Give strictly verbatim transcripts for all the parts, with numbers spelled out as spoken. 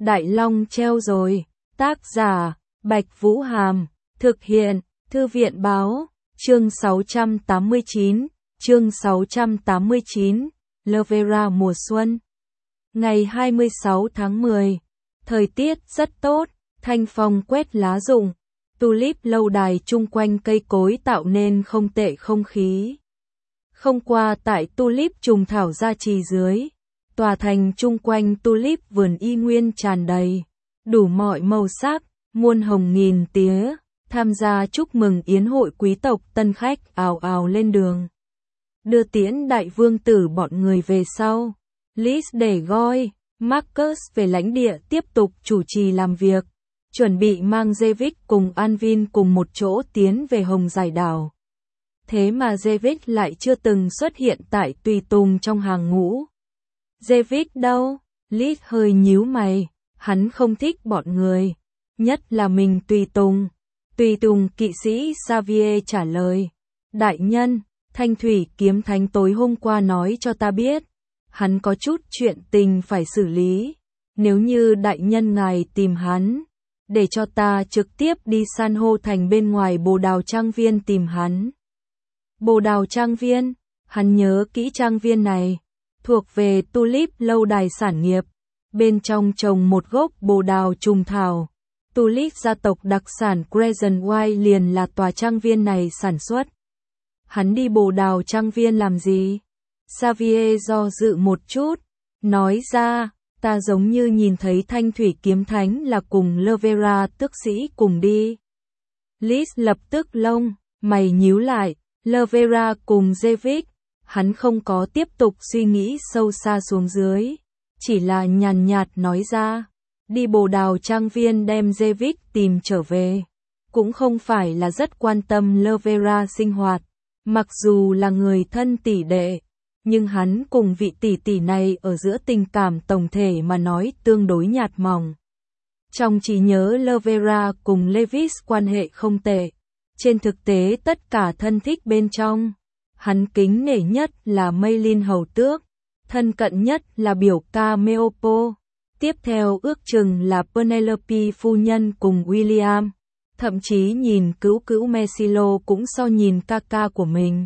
Đại Long treo rồi. Tác giả, Bạch Vũ Hàm. Thực hiện, Thư viện Báo. Chương sáu trăm tám mươi chín. Chương sáu trăm tám mươi chín. Lovera mùa xuân. Ngày hai mươi sáu tháng mười. Thời tiết rất tốt, thanh phong quét lá rụng. Tulip lâu đài chung quanh cây cối tạo nên không tệ không khí. Không qua tại tulip trùng thảo gia trì dưới, tòa thành chung quanh tulip vườn y nguyên tràn đầy, đủ mọi màu sắc, muôn hồng nghìn tía, tham gia chúc mừng yến hội quý tộc tân khách ào ào lên đường. Đưa tiễn đại vương tử bọn người về sau, Liz để Goy, Marcus về lãnh địa tiếp tục chủ trì làm việc, chuẩn bị mang David cùng Anvin cùng một chỗ tiến về Hồng Giải Đảo. Thế mà David lại chưa từng xuất hiện tại tùy tùng trong hàng ngũ. David đâu? Liz hơi nhíu mày, hắn không thích bọn người, nhất là mình tùy tùng. Tùy tùng kỵ sĩ Xavier trả lời, đại nhân, Thanh Thủy Kiếm Thánh tối hôm qua nói cho ta biết, hắn có chút chuyện tình phải xử lý, nếu như đại nhân ngài tìm hắn, để cho ta trực tiếp đi san hô thành bên ngoài Bồ Đào Trang Viên tìm hắn. Bồ Đào Trang Viên, hắn nhớ kỹ trang viên này, thuộc về Tulip lâu đài sản nghiệp, bên trong trồng một gốc bồ đào trùng thảo. Tulip gia tộc đặc sản Crescent White liền là tòa trang viên này sản xuất. Hắn đi Bồ Đào Trang Viên làm gì? Xavier do dự một chút, nói ra, ta giống như nhìn thấy Thanh Thủy Kiếm Thánh là cùng Lovera tước sĩ cùng đi. Liz lập tức lông, mày nhíu lại, Lovera cùng David, hắn không có tiếp tục suy nghĩ sâu xa xuống dưới, chỉ là nhàn nhạt nói ra, đi Bồ Đào Trang Viên đem David tìm trở về, cũng không phải là rất quan tâm Lovera sinh hoạt, mặc dù là người thân tỷ đệ, nhưng hắn cùng vị tỷ tỷ này ở giữa tình cảm tổng thể mà nói tương đối nhạt mỏng. Trong trí nhớ Lovera cùng Levis quan hệ không tệ, trên thực tế tất cả thân thích bên trong, hắn kính nể nhất là Maylin hầu tước, thân cận nhất là biểu ca Meopo, tiếp theo ước chừng là Penelope phu nhân cùng William, thậm chí nhìn cứu cứu Mesilo cũng so nhìn ca ca của mình.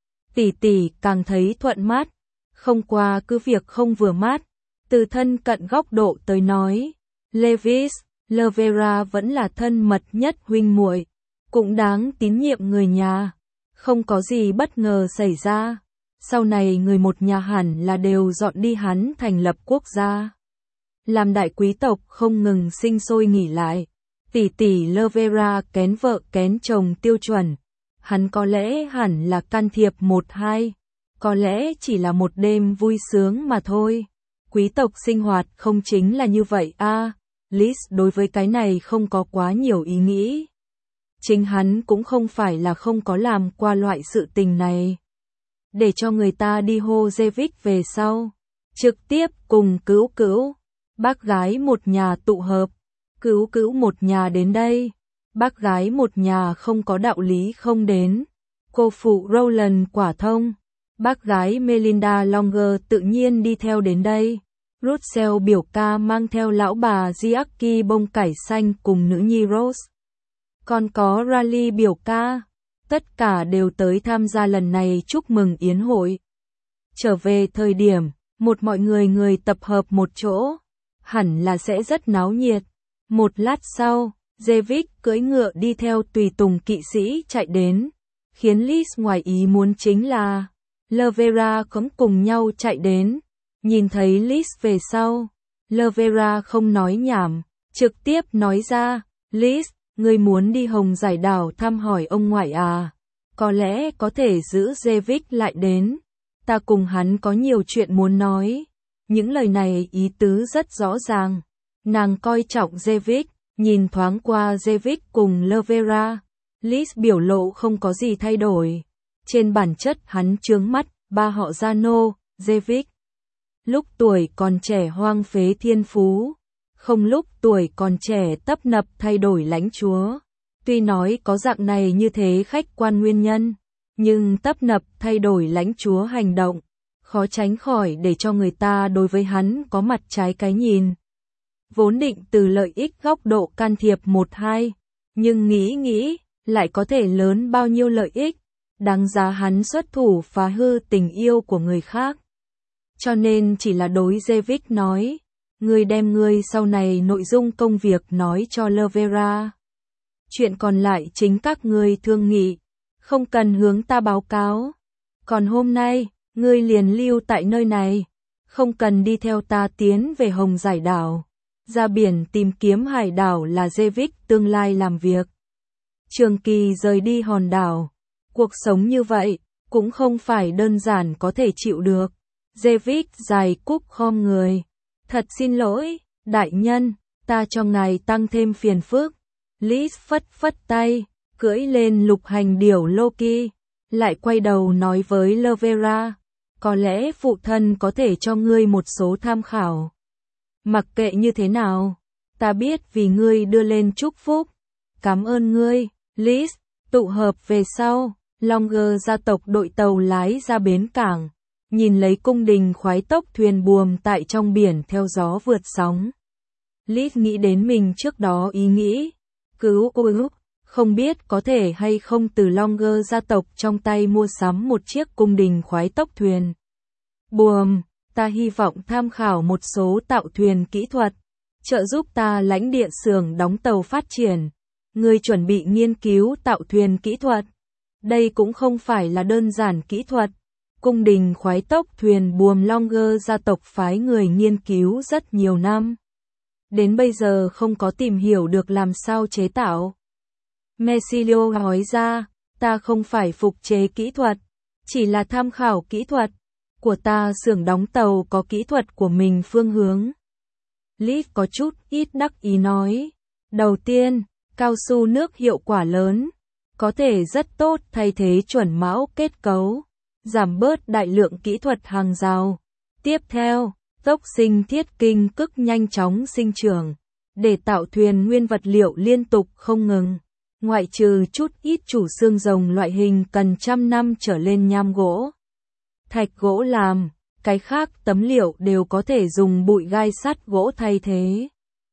Tỷ tỷ càng thấy thuận mắt, không qua cứ việc không vừa mắt, từ thân cận góc độ tới nói, Levis, Lovera vẫn là thân mật nhất huynh muội, cũng đáng tín nhiệm người nhà, không có gì bất ngờ xảy ra, sau này người một nhà hẳn là đều dọn đi hắn thành lập quốc gia. Làm đại quý tộc không ngừng sinh sôi nghỉ lại, tỷ tỷ Lovera kén vợ kén chồng tiêu chuẩn, hắn có lẽ hẳn là can thiệp một hai, có lẽ chỉ là một đêm vui sướng mà thôi. Quý tộc sinh hoạt không chính là như vậy a? À, Liz đối với cái này không có quá nhiều ý nghĩ. Chính hắn cũng không phải là không có làm qua loại sự tình này. Để cho người ta đi hô David về sau, trực tiếp cùng cứu cứu, bác gái một nhà tụ hợp, cứu cứu một nhà đến đây. Bác gái một nhà không có đạo lý không đến. Cô phụ Roland quả thông. Bác gái Melinda Longer tự nhiên đi theo đến đây. Russell biểu ca mang theo lão bà Giacchi bông cải xanh cùng nữ nhi Rose. Còn có Raleigh biểu ca. Tất cả đều tới tham gia lần này chúc mừng yến hội. Trở về thời điểm, một mọi người người tập hợp một chỗ. Hẳn là sẽ rất náo nhiệt. Một lát sau, David cưỡi ngựa đi theo tùy tùng kỵ sĩ chạy đến, khiến Liz ngoài ý muốn chính là Lovera cũng cùng nhau chạy đến, nhìn thấy Liz về sau, Lovera không nói nhảm, trực tiếp nói ra, Liz, ngươi muốn đi Hồng Giải Đảo thăm hỏi ông ngoại à, có lẽ có thể giữ David lại đến, ta cùng hắn có nhiều chuyện muốn nói, những lời này ý tứ rất rõ ràng, nàng coi trọng David. Nhìn thoáng qua David cùng Lovera, Liz biểu lộ không có gì thay đổi. Trên bản chất hắn chướng mắt, ba họ Giano, David. Lúc tuổi còn trẻ hoang phế thiên phú, không lúc tuổi còn trẻ tấp nập thay đổi lãnh chúa. Tuy nói có dạng này như thế khách quan nguyên nhân, nhưng tấp nập thay đổi lãnh chúa hành động, khó tránh khỏi để cho người ta đối với hắn có mặt trái cái nhìn. vốn định từ lợi ích góc độ can thiệp một hai, nhưng nghĩ nghĩ, lại có thể lớn bao nhiêu lợi ích, đáng giá hắn xuất thủ phá hư tình yêu của người khác. Cho nên chỉ là đối David nói, ngươi đem ngươi sau này nội dung công việc nói cho Lovera. Chuyện còn lại chính các ngươi thương nghị, không cần hướng ta báo cáo. Còn hôm nay, ngươi liền lưu tại nơi này, không cần đi theo ta tiến về Hồng Giải đảo. Ra biển tìm kiếm hải đảo là David tương lai làm việc. Trường kỳ rời đi hòn đảo, cuộc sống như vậy, cũng không phải đơn giản có thể chịu được. David dài cúc khom người. Thật xin lỗi, đại nhân, ta cho ngài tăng thêm phiền phức. Liz phất phất tay, cưỡi lên lục hành điểu Loki, lại quay đầu nói với Lovera, có lẽ phụ thân có thể cho ngươi một số tham khảo. Mặc kệ như thế nào, ta biết vì ngươi đưa lên chúc phúc. Cảm ơn ngươi, Liz. Tụ hợp về sau, Longer gia tộc đội tàu lái ra bến cảng, nhìn lấy cung đình khoái tốc thuyền buồm tại trong biển theo gió vượt sóng. Liz nghĩ đến mình trước đó ý nghĩ, cứu ôi, không biết có thể hay không từ Longer gia tộc trong tay mua sắm một chiếc cung đình khoái tốc thuyền buồm. Ta hy vọng tham khảo một số tạo thuyền kỹ thuật, trợ giúp ta lãnh địa xưởng đóng tàu phát triển. Ngươi chuẩn bị nghiên cứu tạo thuyền kỹ thuật. Đây cũng không phải là đơn giản kỹ thuật. Cung đình khoái tốc thuyền buồm Longer gia tộc phái người nghiên cứu rất nhiều năm. Đến bây giờ không có tìm hiểu được làm sao chế tạo. Messilio nói ra, ta không phải phục chế kỹ thuật, chỉ là tham khảo kỹ thuật. Của ta xưởng đóng tàu có kỹ thuật của mình phương hướng. Liz có chút ít đắc ý nói. Đầu tiên, cao su nước hiệu quả lớn, có thể rất tốt thay thế chuẩn mão kết cấu, giảm bớt đại lượng kỹ thuật hàng rào. Tiếp theo, tốc sinh thiết kinh cực nhanh chóng sinh trưởng, để tạo thuyền nguyên vật liệu liên tục không ngừng. Ngoại trừ chút ít chủ xương rồng loại hình cần trăm năm trở lên nham gỗ, thạch gỗ làm, cái khác tấm liệu đều có thể dùng bụi gai sắt gỗ thay thế.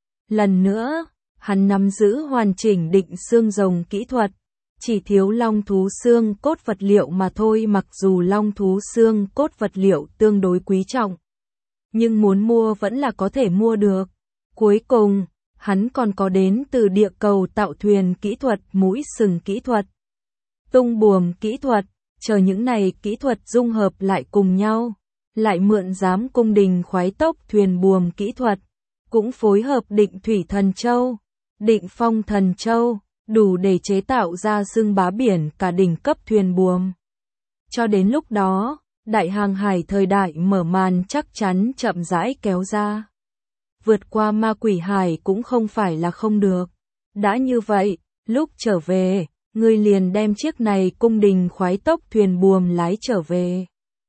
Lần nữa, hắn nắm giữ hoàn chỉnh định xương rồng kỹ thuật, chỉ thiếu long thú xương cốt vật liệu mà thôi. Mặc dù long thú xương cốt vật liệu tương đối quý trọng, nhưng muốn mua vẫn là có thể mua được. Cuối cùng, hắn còn có đến từ địa cầu tạo thuyền kỹ thuật, mũi sừng kỹ thuật, tung buồm kỹ thuật. Chờ những này kỹ thuật dung hợp lại cùng nhau, lại mượn giám cung đình khoái tốc thuyền buồm kỹ thuật, cũng phối hợp định thủy thần châu, định phong thần châu, đủ để chế tạo ra xưng bá biển cả đỉnh cấp thuyền buồm. Cho đến lúc đó, đại hàng hải thời đại mở màn chắc chắn chậm rãi kéo ra. Vượt qua ma quỷ hải cũng không phải là không được. Đã như vậy, lúc trở về, ngươi liền đem chiếc này cung đình khoái tốc thuyền buồm lái trở về.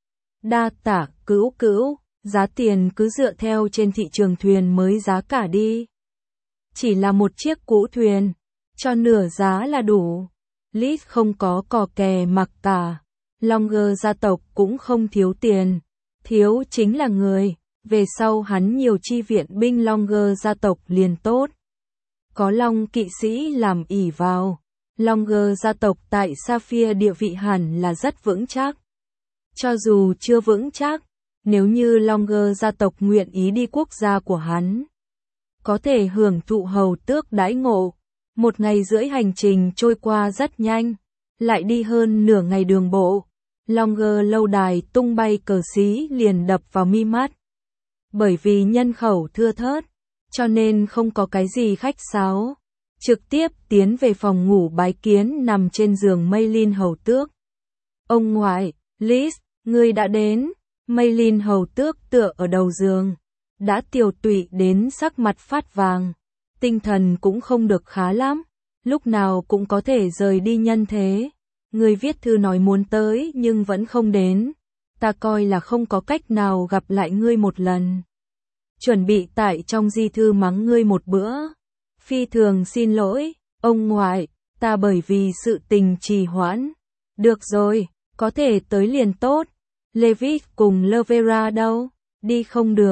Đa tả cữu cữu, giá tiền cứ dựa theo trên thị trường thuyền mới giá cả đi. Chỉ là một chiếc cũ thuyền, cho nửa giá là đủ. Liz không có cò kè mặc cả. Longer gia tộc cũng không thiếu tiền, thiếu chính là người. Về sau hắn nhiều chi viện binh Longer gia tộc liền tốt. Có Long kỵ sĩ làm ỷ vào, Longer gia tộc tại Sapphire địa vị hẳn là rất vững chắc. Cho dù chưa vững chắc, nếu như Longer gia tộc nguyện ý đi quốc gia của hắn, có thể hưởng thụ hầu tước đãi ngộ. Một ngày rưỡi hành trình trôi qua rất nhanh, lại đi hơn nửa ngày đường bộ. Longer lâu đài tung bay cờ xí liền đập vào mi mắt. Bởi vì nhân khẩu thưa thớt, cho nên không có cái gì khách sáo. Trực tiếp tiến về phòng ngủ bái kiến nằm trên giường Maylin hầu tước. Ông ngoại, Liz, ngươi đã đến. Maylin hầu tước tựa ở đầu giường, đã tiều tụy đến sắc mặt phát vàng. Tinh thần cũng không được khá lắm, lúc nào cũng có thể rời đi nhân thế. Ngươi viết thư nói muốn tới nhưng vẫn không đến. Ta coi là không có cách nào gặp lại ngươi một lần. Chuẩn bị tại trong di thư mắng ngươi một bữa. Phi thường xin lỗi, ông ngoại, ta bởi vì sự tình trì hoãn. Được rồi, có thể tới liền tốt. Levitt cùng Lovera đâu? Đi không được.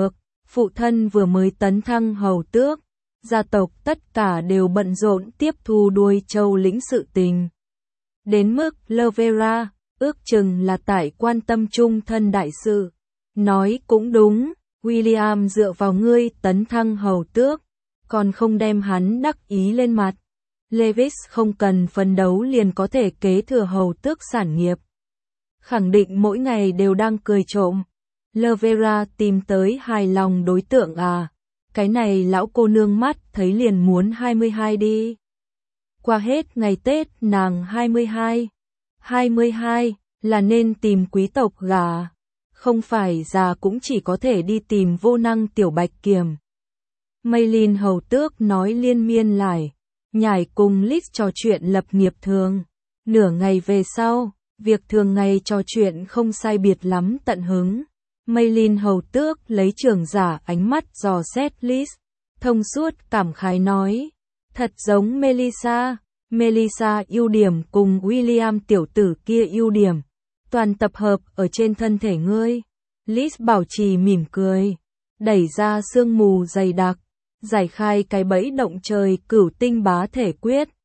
Phụ thân vừa mới tấn thăng hầu tước, gia tộc tất cả đều bận rộn tiếp thu đuôi châu lĩnh sự tình. Đến mức Lovera, ước chừng là tại quan tâm chung thân đại sự. Nói cũng đúng, William dựa vào ngươi tấn thăng hầu tước, còn không đem hắn đắc ý lên mặt. Lewis không cần phấn đấu liền có thể kế thừa hầu tước sản nghiệp. Khẳng định mỗi ngày đều đang cười trộm. Lovera tìm tới hài lòng đối tượng à, cái này lão cô nương mắt thấy liền muốn hai mươi hai đi. Qua hết ngày Tết nàng hai mươi hai. hai mươi hai là nên tìm quý tộc gà, không phải già cũng chỉ có thể đi tìm vô năng tiểu bạch kiểm. Maylin hầu tước nói liên miên lại, nhảy cùng Liz trò chuyện lập nghiệp thường. Nửa ngày về sau, việc thường ngày trò chuyện không sai biệt lắm tận hứng. Maylin hầu tước lấy trưởng giả ánh mắt dò xét Liz, thông suốt cảm khái nói, thật giống Melissa. Melissa ưu điểm cùng William tiểu tử kia ưu điểm, toàn tập hợp ở trên thân thể ngươi. Liz bảo trì mỉm cười, đẩy ra sương mù dày đặc, giải khai cái bẫy động trời cửu tinh bá thể quyết.